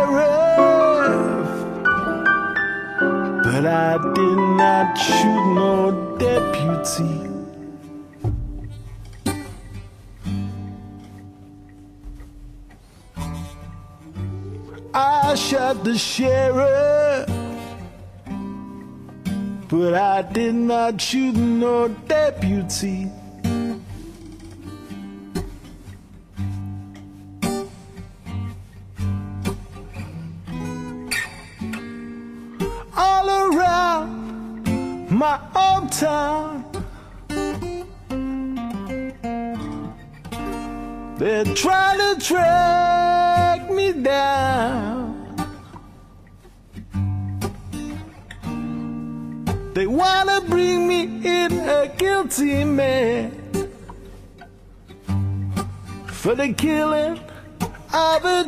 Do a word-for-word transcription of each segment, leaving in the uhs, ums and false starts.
sheriff, but I did not shoot no deputy. I shot the sheriff, but I did not shoot no deputy. All around my hometown, they're trying to track me down. They wanna bring me in a guilty man for the killing of a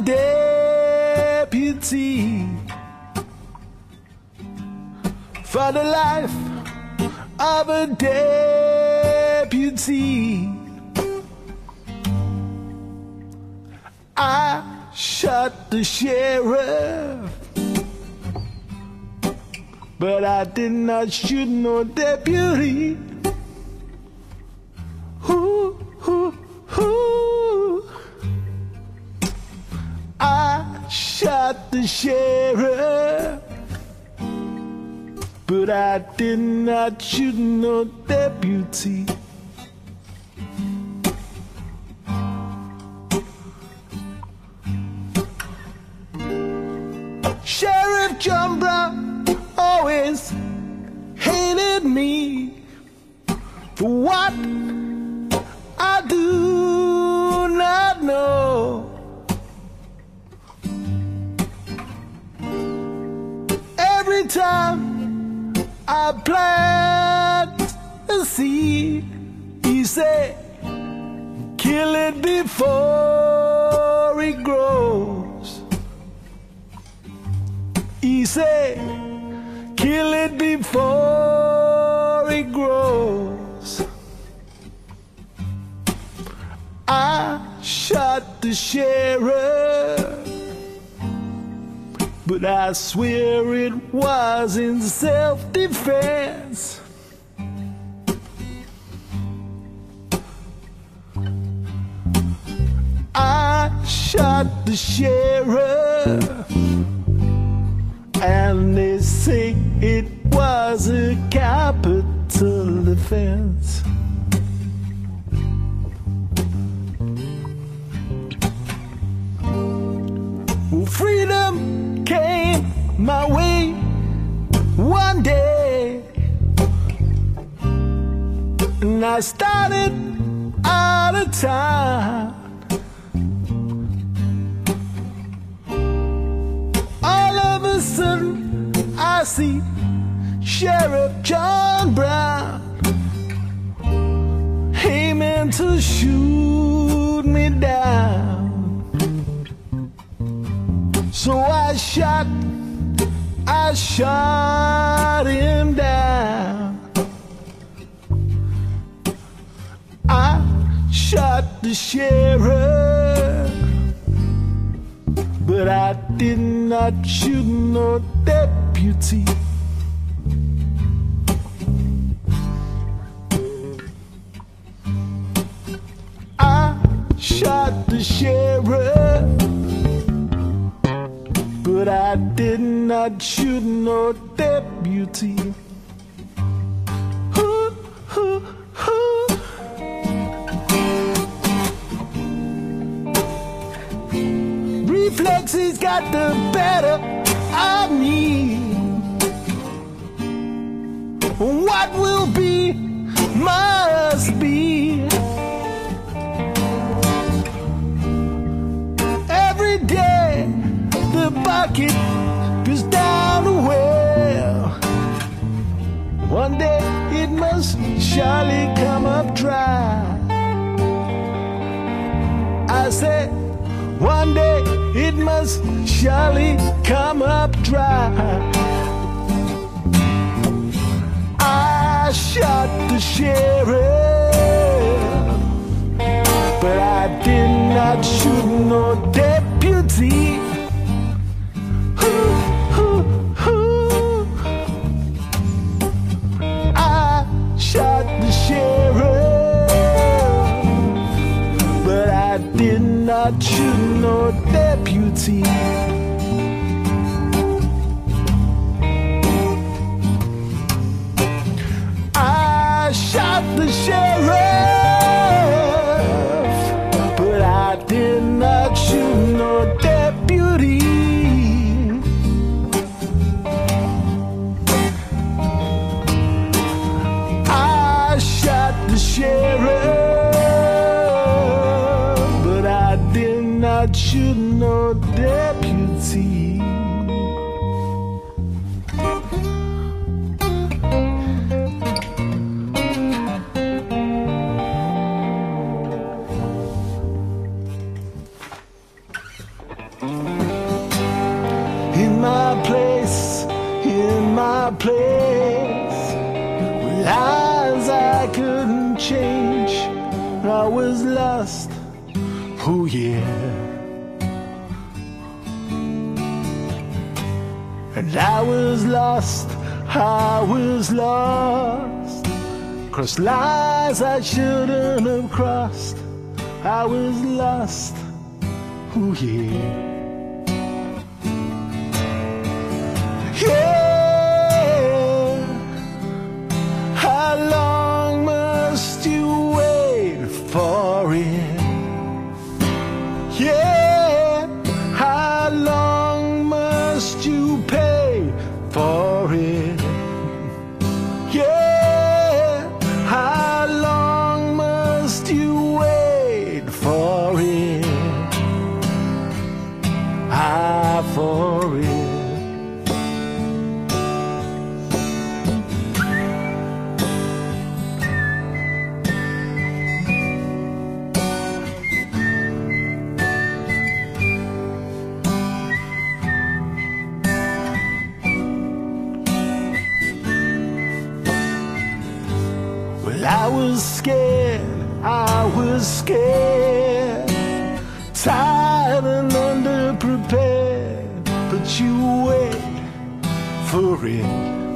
deputy, for the life of a deputy. I shot the sheriff, but I did not shoot no deputy. Ooh, ooh, ooh. I shot the sheriff, but I did not shoot no deputy. Sheriff John Brown always hated me for what I do not know. Every time I plant a seed, he said, kill it before it grows. He said, kill it before it grows. I shot the sheriff, but I swear it was in self-defense. I shot the sheriff, and they say it was a capital offense. Well, freedom came my way one day, and I started out of town. All of a sudden I see Sheriff John Brown aiming to shoot me down. So I shot, I shot him down. I shot the sheriff, but I did not shoot no deputy. I shot the sheriff, but I did not shoot no deputy. Ooh, ooh, ooh. Reflexes got the better of me. What will be must be. Every day the bucket goes down the well. One day it must surely come up dry. I said, one day it must surely come up dry. I shot the sheriff, but I did not shoot no deputy. should know deputy. In my place, in my place, with lies I couldn't change, I was lost, oh yeah. And I was lost, I was lost, crossed lines I shouldn't have crossed, I was lost, oh yeah. Yeah, how long must you wait for it? Yeah, how long must you pay for it? Yeah, how long must you wait for it? Ah, for it. Well, I was scared, I was scared, tired and underprepared, but you wait for it.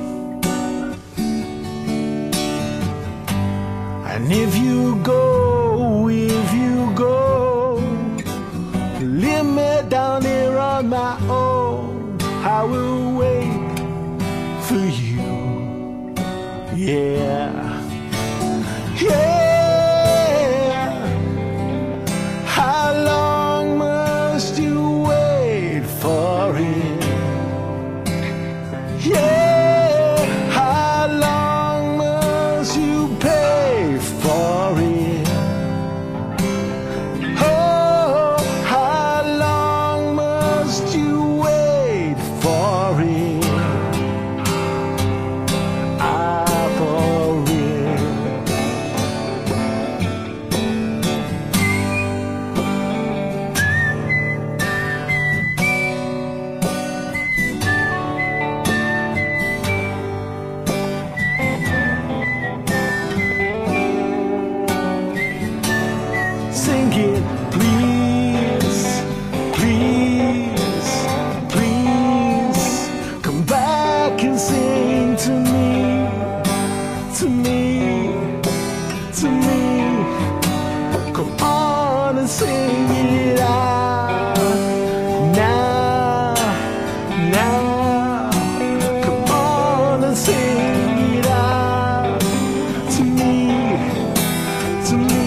And if you go, if you go, leave me down here on my own, I will wait for you, yeah. Yeah, how long must you wait for it? Yeah, how long must you pay for it? Oh, how long must you wait for it? Ah, for it. Sing it, please, please, please. Come back and sing to me, to me, to me. Come on and sing it out now, now. Come on and sing it out to me, to me.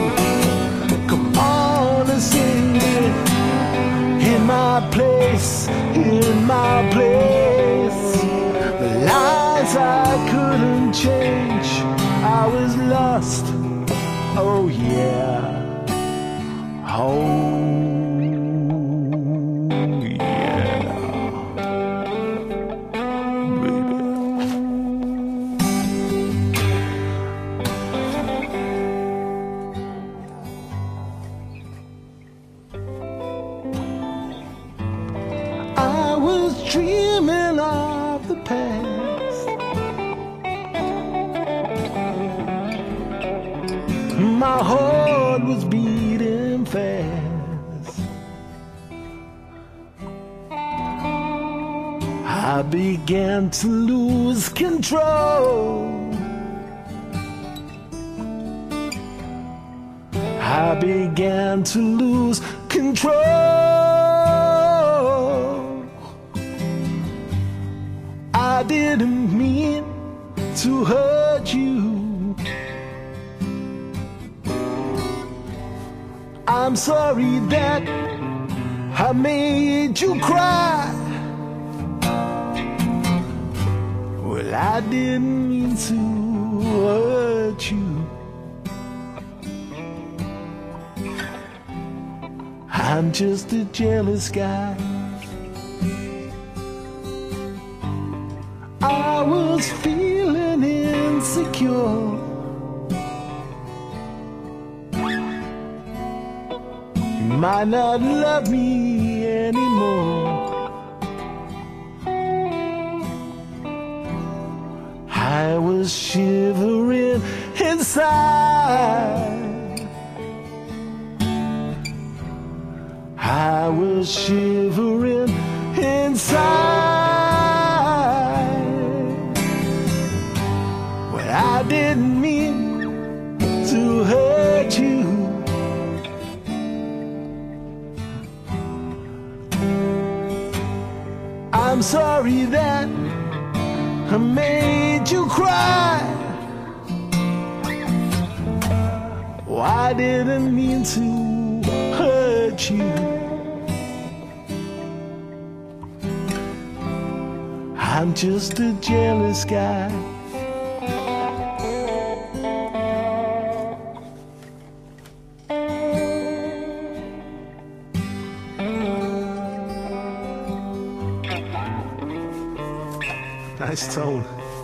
Sing it in my place, in my place. The lies I couldn't change, I was lost, oh yeah, oh yeah, baby. I was dreaming of the past. My heart was beating fast. I began to lose control. I began to lose control. I didn't mean to hurt you. I'm sorry that I made you cry. Well, I didn't mean to hurt you. I'm just a jealous guy. I was feeling insecure. You might not love me anymore. I was shivering inside. I was shivering inside. Well, I didn't mean to hurt you. I'm sorry that I made you cry. Oh, I didn't mean to hurt you. I'm just a jealous guy. Nice tone.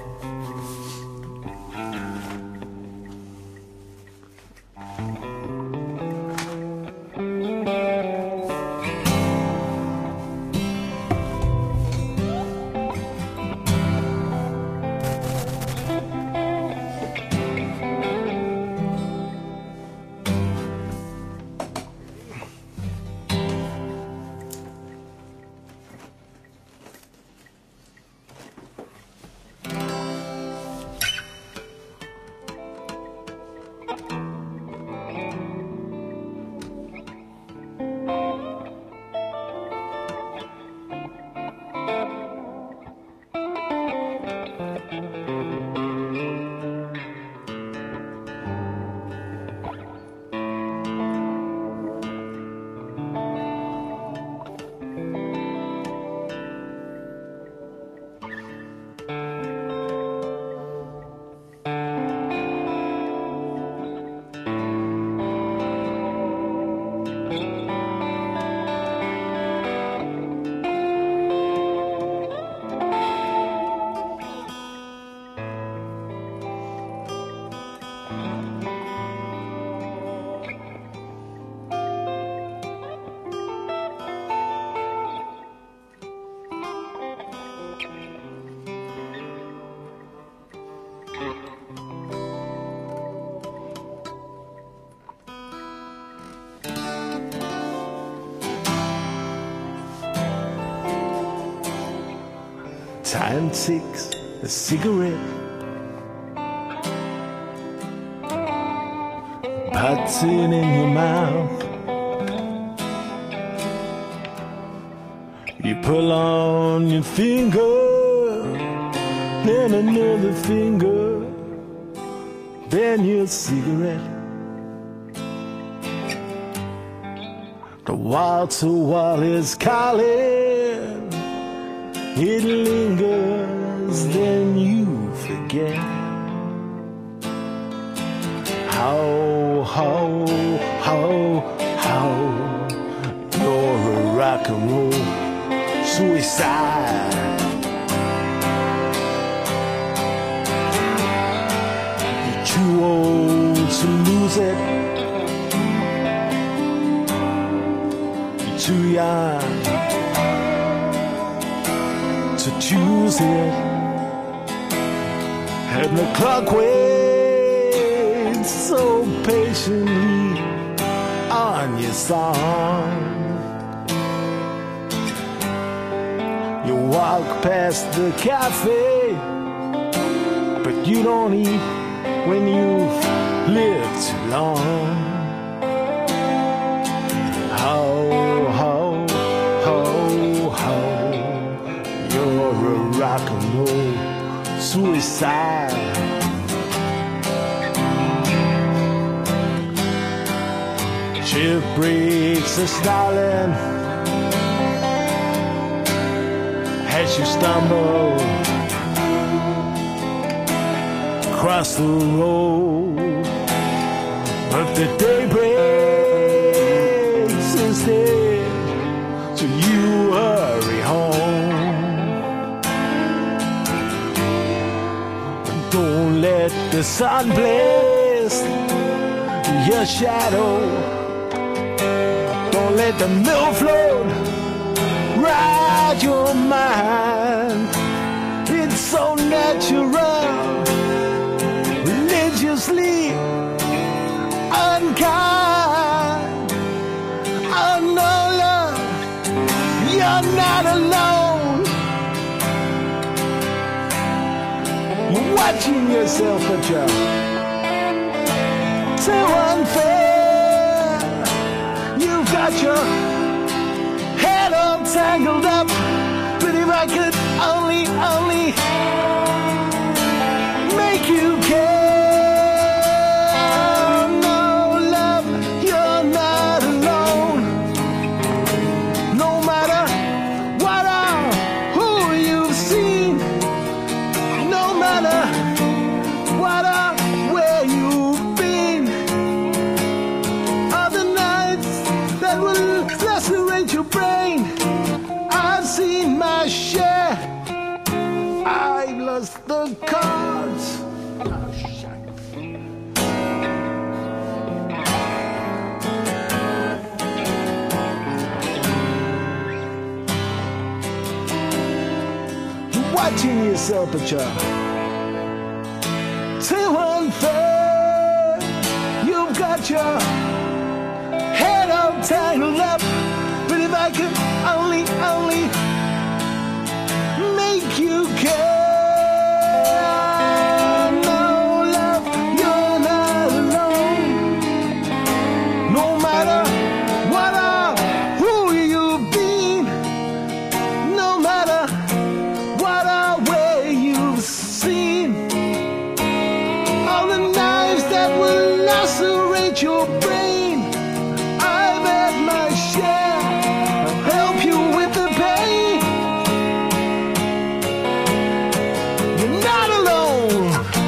Time takes a cigarette, puts it in your mouth. You pull on your finger, then another finger, then your cigarette. The wall-to-wall is calling. It lingers, then you forget how, how, how, how you're a rock and roll suicide. You're too old to lose it. You're too young to choose it, and the clock waits so patiently on your song. You walk past the cafe, but you don't eat when you've lived too long. How, how, how, how you're a rock and roll suicide. Ship breaks a snarling as you stumble across the road, but the day breaks instead. let the sun blaze your shadow. Don't let the milk float ride your mind. It's so natural, religiously unkind. Oh no, love, you're not alone. You're watching yourself, but you're too unfair. You've got your head all tangled up. But if I could only, only make you care. No, love, you're not alone. No matter what or who you've seen, no matter what or where you've been, other nights that will lacerate your brain, I've seen my share. I've lost the cards. Oh, shit. You're watching yourself, but you're too unfair. You've got your head all tangled up. But if I could only, only make you care. No, love, you're not alone. No matter what or who you've been, no matter what or where you've seen, all the knives that will lacerate your brain, I've had my share. I'll help you with the pain. You're not alone.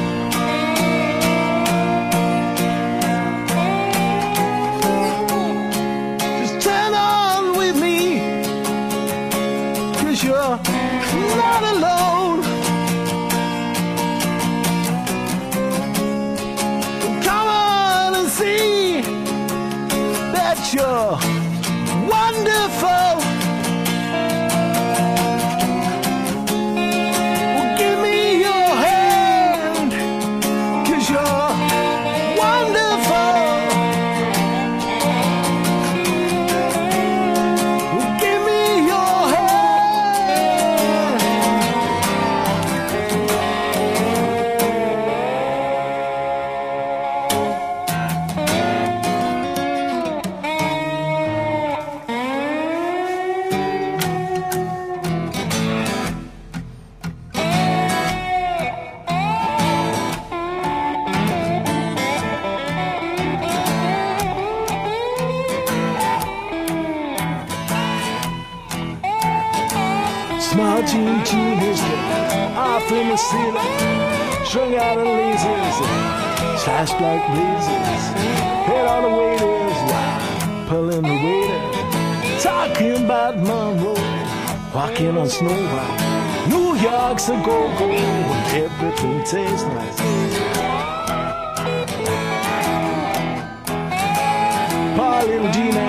Just turn on with me, 'cause you're not alone. Come on and see that you're wonderful. Well, give me your hand, 'cause you're wonderful. Well, give me your hand. Small Gene Gene history, off in the ceiling, strung out on lasers, flash like blazers. Head on the waiters, wow, pulling the waiter, talking about Monroe, walking on Snow White. New York's a go-go, everything tastes nice. Poor little Gina,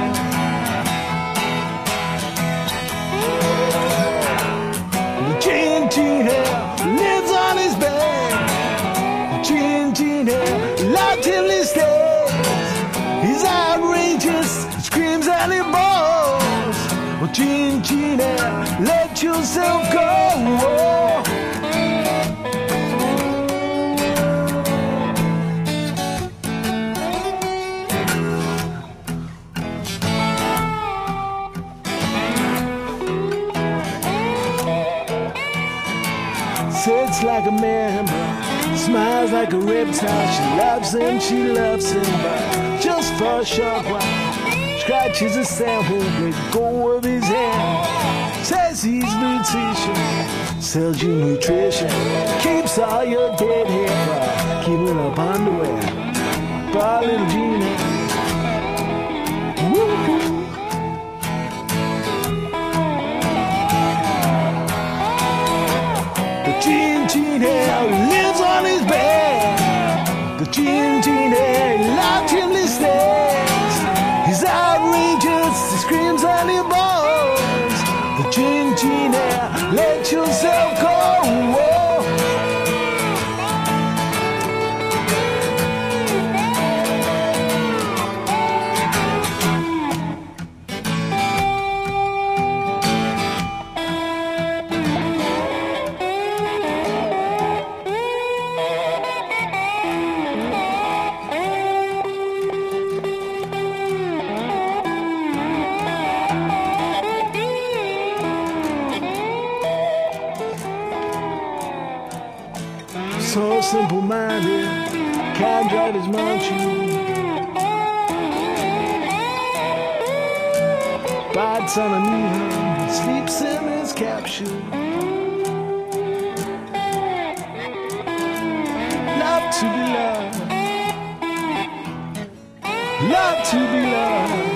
Gene Gene lives on his bed. Gene Gene loud till he stays. He's outrageous, screams and he bawls. Well, Gene Gene, let yourself go. Sits like a man, smiles like a reptile. She loves him, she loves him, but just for a short while. Scratches the sand, won't let go of his hand. Says he's nutrition, sells you nutrition. Keeps all your dead hair while keeping up underwear. Poor little Gina. Woo-hoo. Gene Gene lives on his bed. Gene Genie locked him listeners. He's outrageous, he screams on your bones. The Gene Genie, let yourself go. So simple-minded, can't drive his monkey. Bites on a knee hum, sleeps in his capsule. Love to be loved, love to be loved.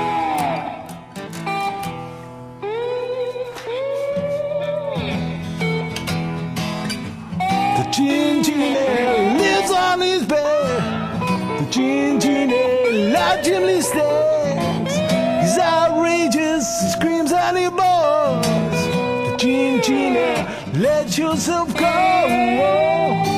The Gene Genie lives on his bed. The Gene Genie loves Jimmy stands. He's outrageous, he screams on your balls. The Gene Genie, let yourself go.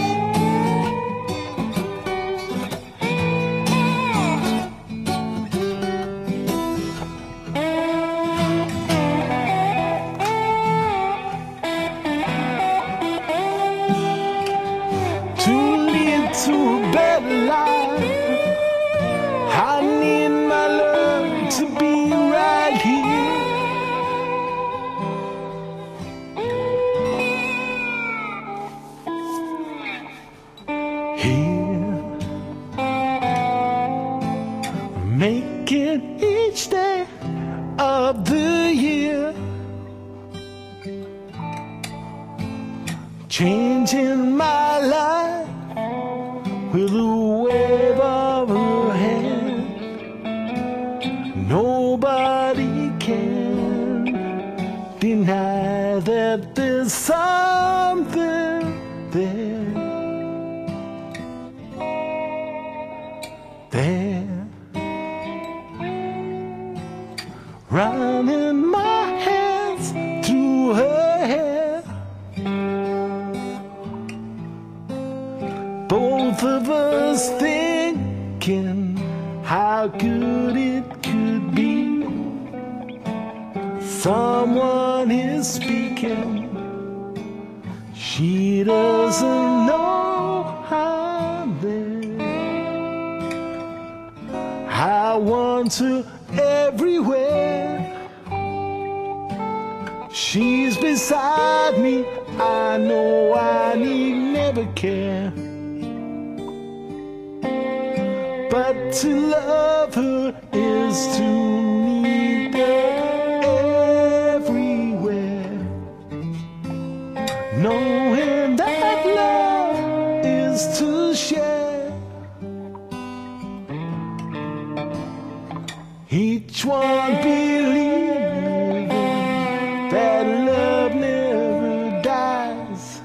To lead to a better life, I need my love to be right here. Here, make it each day of the year, changing my life with a wave of her hand. Nobody can deny that there's something there, there, running my hands through her hair. Both of us thinking how good it could be. Someone is speaking, she doesn't know I'm there. I want her everywhere. She's beside me, I know I need never care. But to love her is to need her everywhere. Knowing that love is to share. Each one believing that love never dies,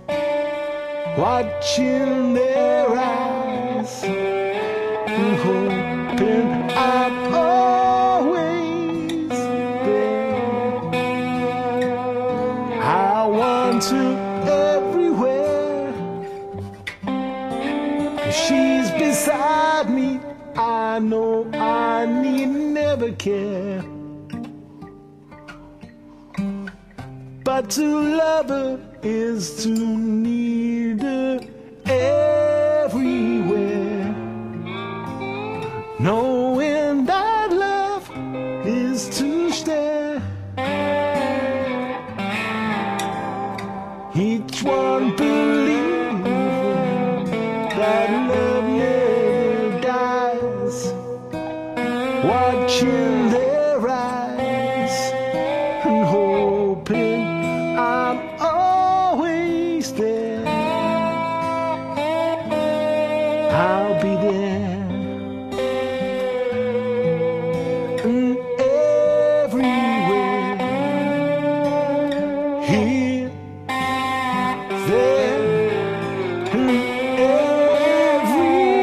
watching their eyes, hoping I'm always there. I want her everywhere. She's beside me, I know I need never care. But to love her is to need her everywhere. Knowing that love is to stay. Each one believing that love never dies, watching their eyes and hoping I'm always there. I'll be there. And everywhere, here, there, and everywhere.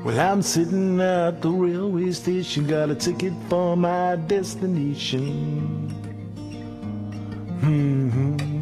Well, I'm sitting at the railway station, got a ticket for my destination. Mm-hmm.